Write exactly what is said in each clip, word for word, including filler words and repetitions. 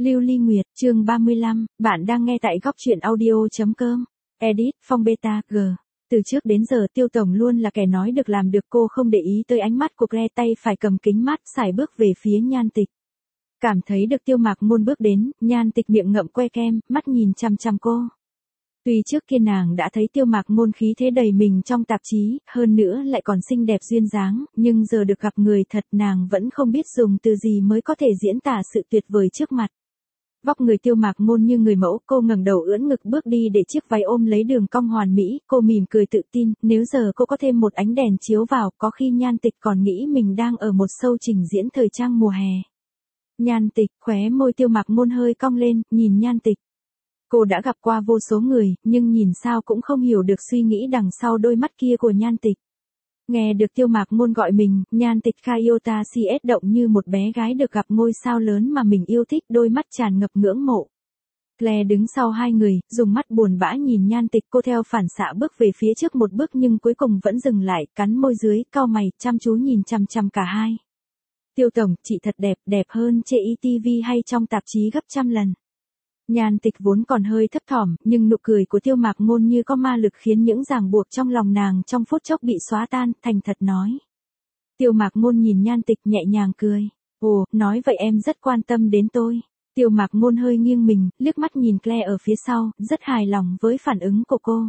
Lưu Ly Nguyệt, chương ba mươi lăm, bạn đang nghe tại góc truyện audio chấm com. Edit, Phong Beta, G. Từ trước đến giờ Tiêu Tổng luôn là kẻ nói được làm được, cô không để ý tới ánh mắt của Claire, tay phải cầm kính mát xài bước về phía Nhan Tịch. Cảm thấy được Tiêu Mạc Môn bước đến, Nhan Tịch miệng ngậm que kem, mắt nhìn chằm chằm cô. Tuy trước kia nàng đã thấy Tiêu Mạc Môn khí thế đầy mình trong tạp chí, hơn nữa lại còn xinh đẹp duyên dáng, nhưng giờ được gặp người thật nàng vẫn không biết dùng từ gì mới có thể diễn tả sự tuyệt vời trước mặt. Vóc người Tiêu Mạc Môn như người mẫu, cô ngẩng đầu ưỡn ngực bước đi để chiếc váy ôm lấy đường cong hoàn mỹ, cô mỉm cười tự tin, nếu giờ cô có thêm một ánh đèn chiếu vào, có khi Nhan Tịch còn nghĩ mình đang ở một show trình diễn thời trang mùa hè. Nhan Tịch, khóe môi Tiêu Mạc Môn hơi cong lên, nhìn Nhan Tịch. Cô đã gặp qua vô số người, nhưng nhìn sao cũng không hiểu được suy nghĩ đằng sau đôi mắt kia của Nhan Tịch. Nghe được Tiêu Mạc Môn gọi mình, Nhan Tịch Kayota cs động như một bé gái được gặp ngôi sao lớn mà mình yêu thích, đôi mắt tràn ngập ngưỡng mộ. Claire đứng sau hai người, dùng mắt buồn bã nhìn Nhan Tịch, cô theo phản xạ bước về phía trước một bước nhưng cuối cùng vẫn dừng lại, cắn môi dưới, cau mày, chăm chú nhìn chằm chằm cả hai. Tiêu Tổng, chị thật đẹp, đẹp hơn trên i ti vi hay trong tạp chí gấp trăm lần. Nhan Tịch vốn còn hơi thấp thỏm, nhưng nụ cười của Tiêu Mạc Môn như có ma lực khiến những ràng buộc trong lòng nàng trong phút chốc bị xóa tan, thành thật nói. Tiêu Mạc Môn nhìn Nhan Tịch nhẹ nhàng cười. Ồ, nói vậy em rất quan tâm đến tôi. Tiêu Mạc Môn hơi nghiêng mình, liếc mắt nhìn Claire ở phía sau, rất hài lòng với phản ứng của cô.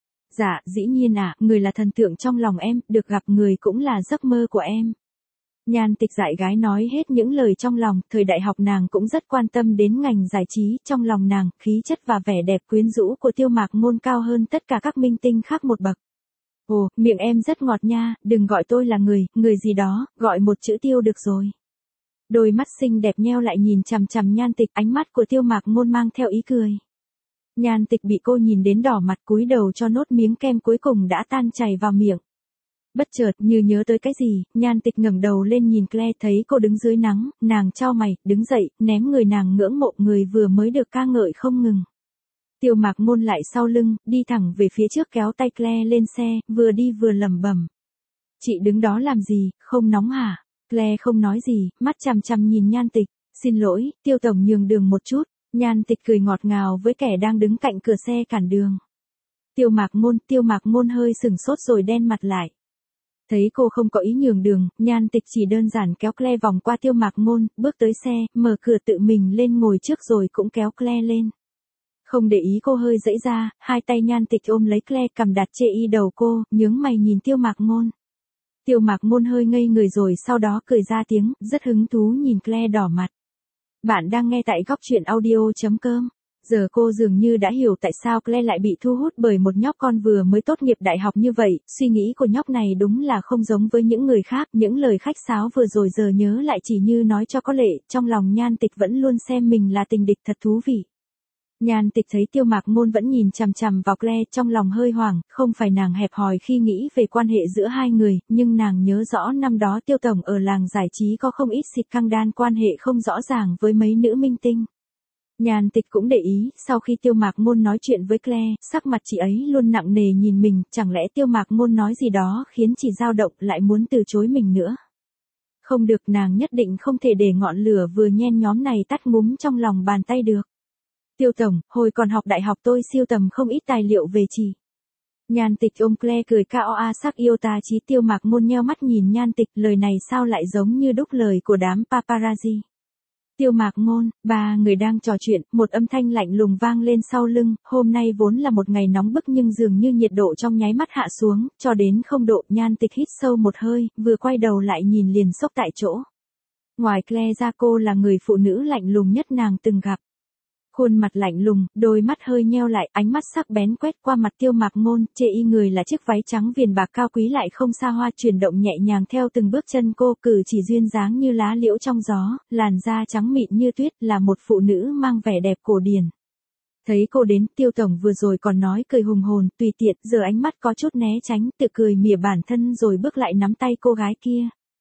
Dạ, dĩ nhiên ạ, à, người là thần tượng trong lòng em, được gặp người cũng là giấc mơ của em. Nhan Tịch dại gái nói hết những lời trong lòng, thời đại học nàng cũng rất quan tâm đến ngành giải trí, trong lòng nàng, khí chất và vẻ đẹp quyến rũ của Tiêu Mạc Môn cao hơn tất cả các minh tinh khác một bậc. Ồ, miệng em rất ngọt nha, đừng gọi tôi là người, người gì đó, gọi một chữ Tiêu được rồi. Đôi mắt xinh đẹp nheo lại nhìn chằm chằm Nhan Tịch, ánh mắt của Tiêu Mạc Môn mang theo ý cười. Nhan Tịch bị cô nhìn đến đỏ mặt, cúi đầu cho nốt miếng kem cuối cùng đã tan chảy vào miệng. Bất chợt, như nhớ tới cái gì, Nhan Tịch ngẩng đầu lên nhìn Claire, thấy cô đứng dưới nắng, nàng chau mày, đứng dậy, ném người nàng ngưỡng mộ, người vừa mới được ca ngợi không ngừng. Tiêu Mạc Môn lại sau lưng, đi thẳng về phía trước kéo tay Claire lên xe, vừa đi vừa lẩm bẩm. Chị đứng đó làm gì, không nóng hả? Claire không nói gì, mắt chằm chằm nhìn Nhan Tịch. Xin lỗi, Tiêu Tổng nhường đường một chút. Nhan Tịch cười ngọt ngào với kẻ đang đứng cạnh cửa xe cản đường. Tiêu Mạc Môn, Tiêu Mạc Môn hơi sừng sốt rồi đen mặt lại. Thấy cô không có ý nhường đường, Nhan Tịch chỉ đơn giản kéo Claire vòng qua Tiêu Mạc Môn, bước tới xe, mở cửa tự mình lên ngồi trước rồi cũng kéo Claire lên. Không để ý cô hơi giãy ra, hai tay Nhan Tịch ôm lấy Claire, cầm đặt trên y đầu cô, nhướng mày nhìn Tiêu Mạc Môn. Tiêu Mạc Môn hơi ngây người rồi sau đó cười ra tiếng, rất hứng thú nhìn Claire đỏ mặt. Bạn đang nghe tại góc truyện audio chấm com. Giờ cô dường như đã hiểu tại sao Claire lại bị thu hút bởi một nhóc con vừa mới tốt nghiệp đại học như vậy, suy nghĩ của nhóc này đúng là không giống với những người khác, những lời khách sáo vừa rồi giờ nhớ lại chỉ như nói cho có lệ, trong lòng Nhan Tịch vẫn luôn xem mình là tình địch thật thú vị. Nhan Tịch thấy Tiêu Mạc Môn vẫn nhìn chằm chằm vào Claire, trong lòng hơi hoảng, không phải nàng hẹp hòi khi nghĩ về quan hệ giữa hai người, nhưng nàng nhớ rõ năm đó Tiêu Tổng ở làng giải trí có không ít xịt căng đan quan hệ không rõ ràng với mấy nữ minh tinh. Nhan Tịch cũng để ý, sau khi Tiêu Mạc Môn nói chuyện với Claire, sắc mặt chị ấy luôn nặng nề nhìn mình, chẳng lẽ Tiêu Mạc Môn nói gì đó khiến chị dao động lại muốn từ chối mình nữa. Không được, nàng nhất định không thể để ngọn lửa vừa nhen nhóm này tắt ngúm trong lòng bàn tay được. Tiêu Tổng, hồi còn học đại học tôi siêu tầm không ít tài liệu về chị. Nhan Tịch ôm Claire cười cao a sắc yêu ta chí. Tiêu Mạc Môn nheo mắt nhìn Nhan Tịch, lời này sao lại giống như đúc lời của đám paparazzi. Tiêu Mạc Môn, ba người đang trò chuyện, một âm thanh lạnh lùng vang lên sau lưng, hôm nay vốn là một ngày nóng bức nhưng dường như nhiệt độ trong nháy mắt hạ xuống, cho đến không độ. Nhan Tịch hít sâu một hơi, vừa quay đầu lại nhìn liền sốc tại chỗ. Ngoài Claire ra cô là người phụ nữ lạnh lùng nhất nàng từng gặp. Khuôn mặt lạnh lùng, đôi mắt hơi nheo lại, ánh mắt sắc bén quét qua mặt Tiêu Mạc Môn, chê y người là chiếc váy trắng viền bạc cao quý lại không xa hoa chuyển động nhẹ nhàng theo từng bước chân cô, cử chỉ duyên dáng như lá liễu trong gió, làn da trắng mịn như tuyết, là một phụ nữ mang vẻ đẹp cổ điển. Thấy cô đến, Tiêu Tổng vừa rồi còn nói cười hùng hồn, tùy tiện, giờ ánh mắt có chút né tránh, tự cười mỉa bản thân rồi bước lại nắm tay cô gái kia.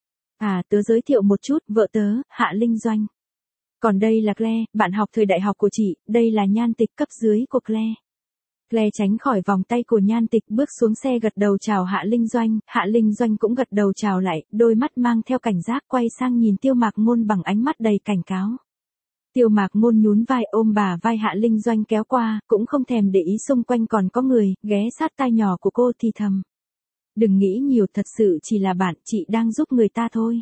À, tớ giới thiệu một chút, vợ tớ, Hạ Linh Doanh. Còn đây là Claire, bạn học thời đại học của chị, đây là Nhan Tịch, cấp dưới của Claire. Claire tránh khỏi vòng tay của Nhan Tịch, bước xuống xe gật đầu chào Hạ Linh Doanh, Hạ Linh Doanh cũng gật đầu chào lại, đôi mắt mang theo cảnh giác quay sang nhìn Tiêu Mạc Môn bằng ánh mắt đầy cảnh cáo. Tiêu Mạc Ngôn nhún vai ôm bà vai Hạ Linh Doanh kéo qua, cũng không thèm để ý xung quanh còn có người, ghé sát tai nhỏ của cô thì thầm. Đừng nghĩ nhiều, thật sự chỉ là bạn, chị đang giúp người ta thôi.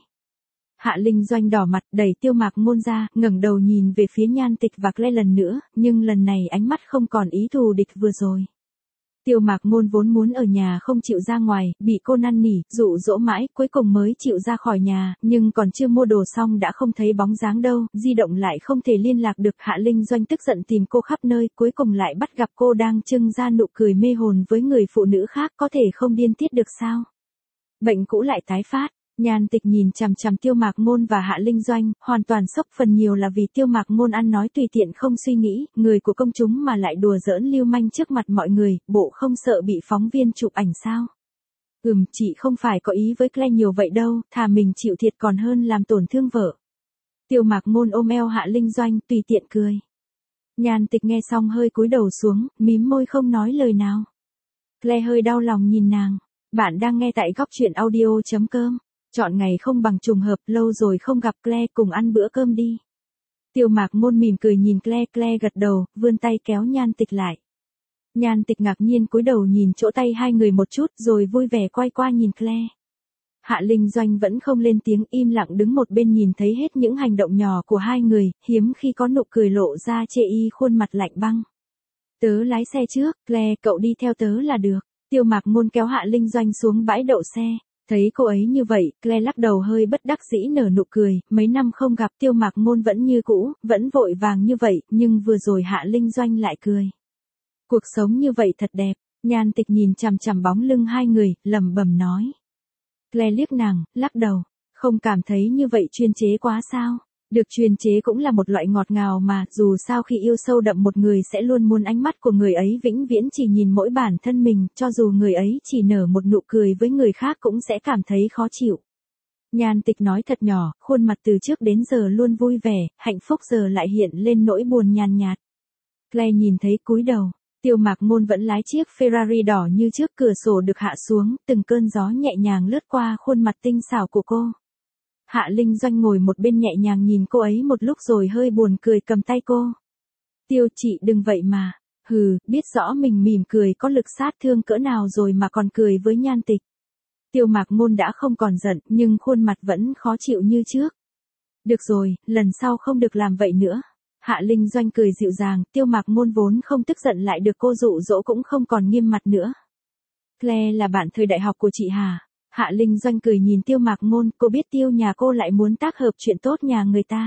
Hạ Linh Doanh đỏ mặt đẩy Tiêu Mạc Ngôn ra, ngẩng đầu nhìn về phía Nhan Tịch và Claire lần nữa, nhưng lần này ánh mắt không còn ý thù địch vừa rồi. Tiêu Mạc Ngôn vốn muốn ở nhà không chịu ra ngoài, bị cô năn nỉ, dụ dỗ mãi, cuối cùng mới chịu ra khỏi nhà, nhưng còn chưa mua đồ xong đã không thấy bóng dáng đâu, di động lại không thể liên lạc được. Hạ Linh Doanh tức giận tìm cô khắp nơi, cuối cùng lại bắt gặp cô đang trưng ra nụ cười mê hồn với người phụ nữ khác, có thể không điên tiết được sao? Bệnh cũ lại tái phát. Nhan Tịch nhìn chằm chằm Tiêu Mạc Ngôn và Hạ Linh Doanh, hoàn toàn sốc, phần nhiều là vì Tiêu Mạc Ngôn ăn nói tùy tiện không suy nghĩ, người của công chúng mà lại đùa giỡn lưu manh trước mặt mọi người, bộ không sợ bị phóng viên chụp ảnh sao? Ừm, chị không phải có ý với Claire nhiều vậy đâu, thà mình chịu thiệt còn hơn làm tổn thương vợ. Tiêu Mạc Ngôn ôm eo Hạ Linh Doanh, tùy tiện cười. Nhan Tịch nghe xong hơi cúi đầu xuống, mím môi không nói lời nào. Claire hơi đau lòng nhìn nàng. Bạn đang nghe tại góc truyện audio chấm com. Chọn ngày không bằng trùng hợp, lâu rồi không gặp Claire, cùng ăn bữa cơm đi. Tiêu Mạc Ngôn mỉm cười nhìn Claire, Claire gật đầu, vươn tay kéo Nhan Tịch lại. Nhan Tịch ngạc nhiên cúi đầu nhìn chỗ tay hai người một chút rồi vui vẻ quay qua nhìn Claire. Hạ Linh Doanh vẫn không lên tiếng, im lặng đứng một bên nhìn thấy hết những hành động nhỏ của hai người, hiếm khi có nụ cười lộ ra chê y khuôn mặt lạnh băng. Tớ lái xe trước, Claire cậu đi theo tớ là được. Tiêu Mạc Ngôn kéo Hạ Linh Doanh xuống bãi đậu xe. Thấy cô ấy như vậy, Claire lắc đầu hơi bất đắc dĩ nở nụ cười, mấy năm không gặp Tiêu Mạc Ngôn vẫn như cũ, vẫn vội vàng như vậy, nhưng vừa rồi Hạ Linh Doanh lại cười. Cuộc sống như vậy thật đẹp. Nhan Tịch nhìn chằm chằm bóng lưng hai người, lẩm bẩm nói. Claire liếc nàng, lắc đầu, không cảm thấy như vậy chuyên chế quá sao? Được chuyên chế cũng là một loại ngọt ngào mà, dù sao khi yêu sâu đậm một người sẽ luôn muốn ánh mắt của người ấy vĩnh viễn chỉ nhìn mỗi bản thân mình, cho dù người ấy chỉ nở một nụ cười với người khác cũng sẽ cảm thấy khó chịu. Nhan Tịch nói thật nhỏ, khuôn mặt từ trước đến giờ luôn vui vẻ, hạnh phúc giờ lại hiện lên nỗi buồn nhàn nhạt. Claire nhìn thấy cúi đầu. Tiêu Mạc Ngôn vẫn lái chiếc Ferrari đỏ như trước, cửa sổ được hạ xuống, từng cơn gió nhẹ nhàng lướt qua khuôn mặt tinh xảo của cô. Hạ Linh Doanh ngồi một bên nhẹ nhàng nhìn cô ấy một lúc rồi hơi buồn cười cầm tay cô. Tiêu chị đừng vậy mà. Hừ, biết rõ mình mỉm cười có lực sát thương cỡ nào rồi mà còn cười với Nhan Tịch. Tiêu Mạc Ngôn đã không còn giận, nhưng khuôn mặt vẫn khó chịu như trước. Được rồi, lần sau không được làm vậy nữa. Hạ Linh Doanh cười dịu dàng, Tiêu Mạc Ngôn vốn không tức giận lại được cô dụ dỗ cũng không còn nghiêm mặt nữa. Claire là bạn thời đại học của chị hả? Hạ Linh Doanh cười nhìn Tiêu Mạc Ngôn, cô biết Tiêu nhà cô lại muốn tác hợp chuyện tốt nhà người ta.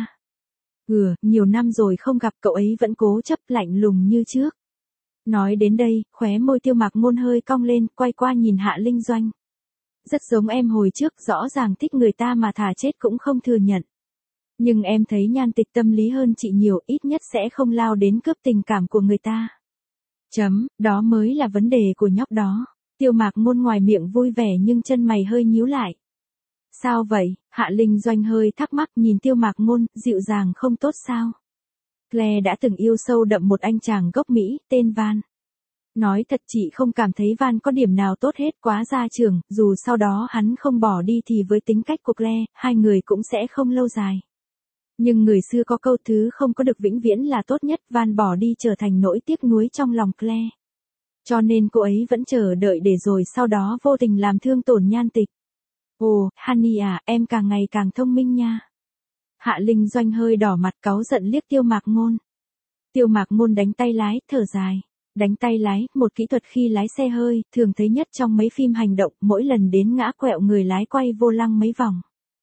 Ừ, nhiều năm rồi không gặp, cậu ấy vẫn cố chấp lạnh lùng như trước. Nói đến đây, khóe môi Tiêu Mạc Ngôn hơi cong lên, quay qua nhìn Hạ Linh Doanh. Rất giống em hồi trước, rõ ràng thích người ta mà thà chết cũng không thừa nhận. Nhưng em thấy Nhan Tịch tâm lý hơn chị nhiều, ít nhất sẽ không lao đến cướp tình cảm của người ta. Chấm, đó mới là vấn đề của nhóc đó. Tiêu Mạc Ngôn ngoài miệng vui vẻ nhưng chân mày hơi nhíu lại. Sao vậy? Hạ Linh Doanh hơi thắc mắc nhìn Tiêu Mạc Ngôn, dịu dàng không tốt sao? Claire đã từng yêu sâu đậm một anh chàng gốc Mỹ, tên Van. Nói thật chị không cảm thấy Van có điểm nào tốt hết, quá gia trưởng, dù sau đó hắn không bỏ đi thì với tính cách của Claire, hai người cũng sẽ không lâu dài. Nhưng người xưa có câu thứ không có được vĩnh viễn là tốt nhất, Van bỏ đi trở thành nỗi tiếc nuối trong lòng Claire. Cho nên cô ấy vẫn chờ đợi để rồi sau đó vô tình làm thương tổn Nhan Tịch. Ồ, Honey à, em càng ngày càng thông minh nha. Hạ Linh Doanh hơi đỏ mặt cáu giận liếc Tiêu Mạc Ngôn. Tiêu Mạc Ngôn đánh tay lái, thở dài. Đánh tay lái, một kỹ thuật khi lái xe hơi, thường thấy nhất trong mấy phim hành động, mỗi lần đến ngã quẹo người lái quay vô lăng mấy vòng.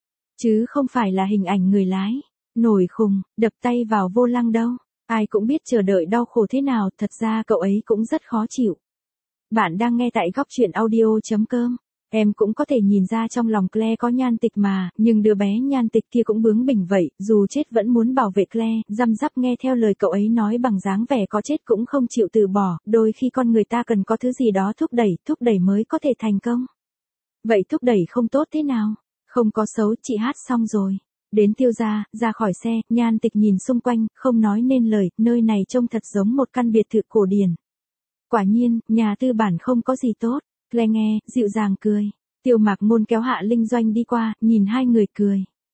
Chứ không phải là hình ảnh người lái nổi khùng, đập tay vào vô lăng đâu. Ai cũng biết chờ đợi đau khổ thế nào, thật ra cậu ấy cũng rất khó chịu. Bạn đang nghe tại góc truyện audio chấm com. Em cũng có thể nhìn ra trong lòng Claire có Nhan Tịch mà, nhưng đứa bé Nhan Tịch kia cũng bướng bỉnh vậy, dù chết vẫn muốn bảo vệ Claire, răm rắp nghe theo lời cậu ấy nói bằng dáng vẻ có chết cũng không chịu từ bỏ, đôi khi con người ta cần có thứ gì đó thúc đẩy, thúc đẩy mới có thể thành công. Vậy thúc đẩy không tốt thế nào? Không có xấu, chị hát xong rồi. Đến Tiêu gia, ra khỏi xe, Nhan Tịch nhìn xung quanh, không nói nên lời, nơi này trông thật giống một căn biệt thự cổ điển. Quả nhiên, nhà tư bản không có gì tốt. Claire nghe, dịu dàng cười. Tiêu Mạc Ngôn kéo Hạ Linh Doanh đi qua, nhìn hai người cười.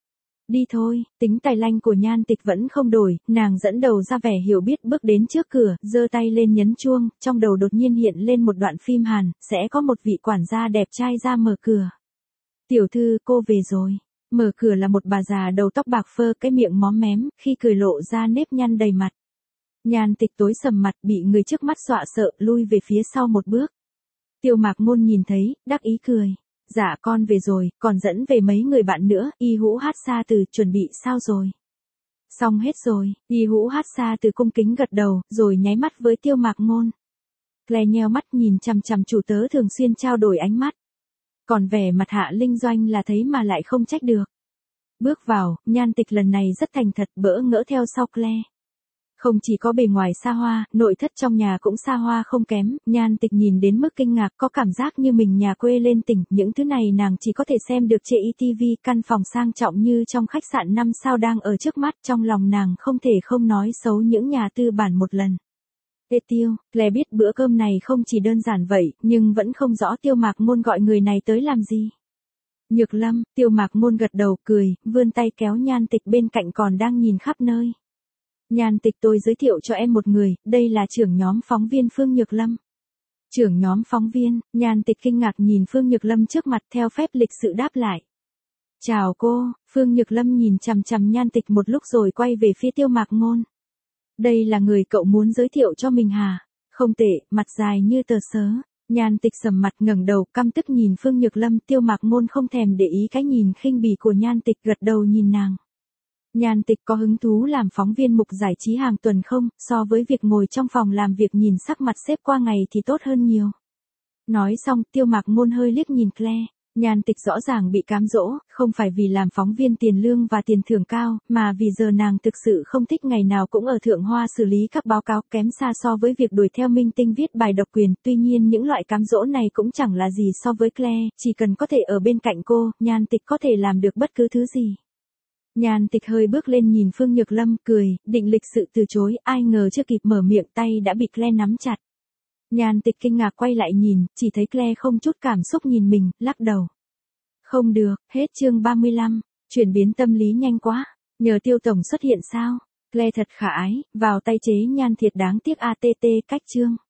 Đi thôi, tính tài lanh của Nhan Tịch vẫn không đổi, nàng dẫn đầu ra vẻ hiểu biết bước đến trước cửa, giơ tay lên nhấn chuông, trong đầu đột nhiên hiện lên một đoạn phim Hàn, sẽ có một vị quản gia đẹp trai ra mở cửa. Tiểu thư, cô về rồi. Mở cửa là một bà già đầu tóc bạc phơ, cái miệng móm mém, khi cười lộ ra nếp nhăn đầy mặt. Nhan Tịch tối sầm mặt, bị người trước mắt dọa sợ, lui về phía sau một bước. Tiêu Mạc Ngôn nhìn thấy, đắc ý cười. Dạ con về rồi, còn dẫn về mấy người bạn nữa, Y Hũ Hát Sa Từ chuẩn bị sao rồi? Xong hết rồi, Y Hũ Hát Sa Từ cung kính gật đầu, rồi nháy mắt với Tiêu Mạc Ngôn. Claire nheo mắt nhìn chằm chằm chủ tớ thường xuyên trao đổi ánh mắt. Còn vẻ mặt Hạ Linh Doanh là thấy mà lại không trách được. Bước vào, Nhan Tịch lần này rất thành thật, bỡ ngỡ theo sau Claire. Không chỉ có bề ngoài xa hoa, nội thất trong nhà cũng xa hoa không kém, Nhan Tịch nhìn đến mức kinh ngạc, có cảm giác như mình nhà quê lên tỉnh, những thứ này nàng chỉ có thể xem được trên i ti vi, căn phòng sang trọng như trong khách sạn năm sao đang ở trước mắt, trong lòng nàng không thể không nói xấu những nhà tư bản một lần. Ê Tiêu, Claire biết bữa cơm này không chỉ đơn giản vậy, nhưng vẫn không rõ Tiêu Mạc Ngôn gọi người này tới làm gì. Nhược Lâm, Tiêu Mạc Ngôn gật đầu cười, vươn tay kéo Nhan Tịch bên cạnh còn đang nhìn khắp nơi. Nhan Tịch, tôi giới thiệu cho em một người, đây là trưởng nhóm phóng viên Phương Nhược Lâm. Trưởng nhóm phóng viên, Nhan Tịch kinh ngạc nhìn Phương Nhược Lâm trước mặt theo phép lịch sự đáp lại. Chào cô, Phương Nhược Lâm nhìn chằm chằm Nhan Tịch một lúc rồi quay về phía Tiêu Mạc Ngôn. Đây là người cậu muốn giới thiệu cho mình hả? Không tệ, mặt dài như tờ sớ. Nhan Tịch sầm mặt ngẩng đầu căm tức nhìn Phương Nhược Lâm, Tiêu Mạc Ngôn không thèm để ý cái nhìn khinh bỉ của Nhan Tịch, gật đầu nhìn nàng. Nhan Tịch có hứng thú làm phóng viên mục giải trí hàng tuần không, so với việc ngồi trong phòng làm việc nhìn sắc mặt sếp qua ngày thì tốt hơn nhiều. Nói xong, Tiêu Mạc Ngôn hơi liếc nhìn Claire. Nhan Tịch rõ ràng bị cám dỗ, không phải vì làm phóng viên tiền lương và tiền thưởng cao, mà vì giờ nàng thực sự không thích ngày nào cũng ở thượng hoa xử lý các báo cáo, kém xa so với việc đuổi theo minh tinh viết bài độc quyền. Tuy nhiên những loại cám dỗ này cũng chẳng là gì so với Claire, chỉ cần có thể ở bên cạnh cô, Nhan Tịch có thể làm được bất cứ thứ gì. Nhan Tịch hơi bước lên nhìn Phương Nhược Lâm, cười, định lịch sự từ chối, ai ngờ chưa kịp mở miệng tay đã bị Claire nắm chặt. Nhan Tịch kinh ngạc quay lại nhìn, chỉ thấy Claire không chút cảm xúc nhìn mình, lắc đầu. Không được, hết chương ba mươi lăm, chuyển biến tâm lý nhanh quá, nhờ Tiêu tổng xuất hiện sao? Claire thật khả ái, vào tay chế Nhan thiệt đáng tiếc a tê tê cách chương.